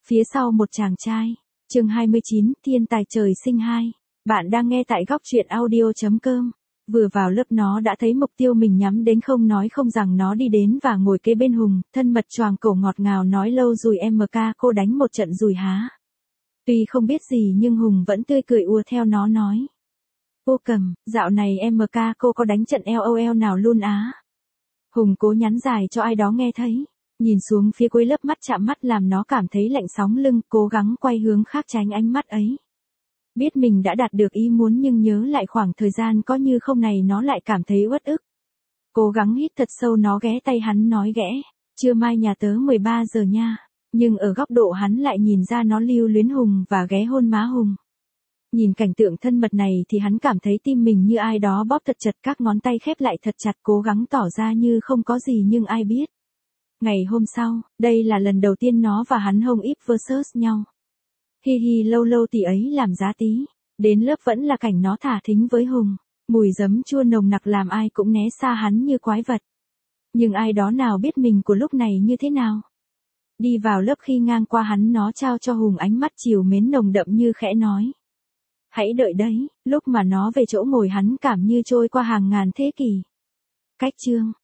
Phía sau một chàng trai. Chương 29, Thiên tài trời sinh 2. Bạn đang nghe tại góc truyện audio.com. Vừa vào lớp nó đã thấy mục tiêu mình nhắm đến, không nói không rằng nó đi đến và ngồi kế bên Hùng, thân mật choàng cổ ngọt ngào nói lâu rồi MK cô đánh một trận rồi há. Tuy không biết gì nhưng Hùng vẫn tươi cười ùa theo nó nói. Cô Cầm, dạo này MK cô có đánh trận LOL nào luôn á? Hùng cố nhắn dài cho ai đó nghe thấy. Nhìn xuống phía cuối lớp, mắt chạm mắt làm nó cảm thấy lạnh sóng lưng, cố gắng quay hướng khác tránh ánh mắt ấy. Biết mình đã đạt được ý muốn nhưng nhớ lại khoảng thời gian có như không này nó lại cảm thấy uất ức. Cố gắng hít thật sâu, nó ghé tay hắn nói ghẽ. Trưa mai nhà tớ 13 giờ nha. Nhưng ở góc độ hắn lại nhìn ra nó lưu luyến Hùng và ghé hôn má Hùng. Nhìn cảnh tượng thân mật này thì hắn cảm thấy tim mình như ai đó bóp thật chặt, các ngón tay khép lại thật chặt, cố gắng tỏ ra như không có gì nhưng ai biết. Ngày hôm sau, đây là lần đầu tiên nó và hắn hông íp versus nhau. Hi hi, lâu lâu tỷ ấy làm giá tí. Đến lớp vẫn là cảnh nó thả thính với Hùng. Mùi giấm chua nồng nặc làm ai cũng né xa hắn như quái vật. Nhưng ai đó nào biết mình của lúc này như thế nào. Đi vào lớp khi ngang qua hắn nó trao cho Hùng ánh mắt trìu mến nồng đậm như khẽ nói. Hãy đợi đấy, lúc mà nó về chỗ ngồi hắn cảm như trôi qua hàng ngàn thế kỷ. Cách chương.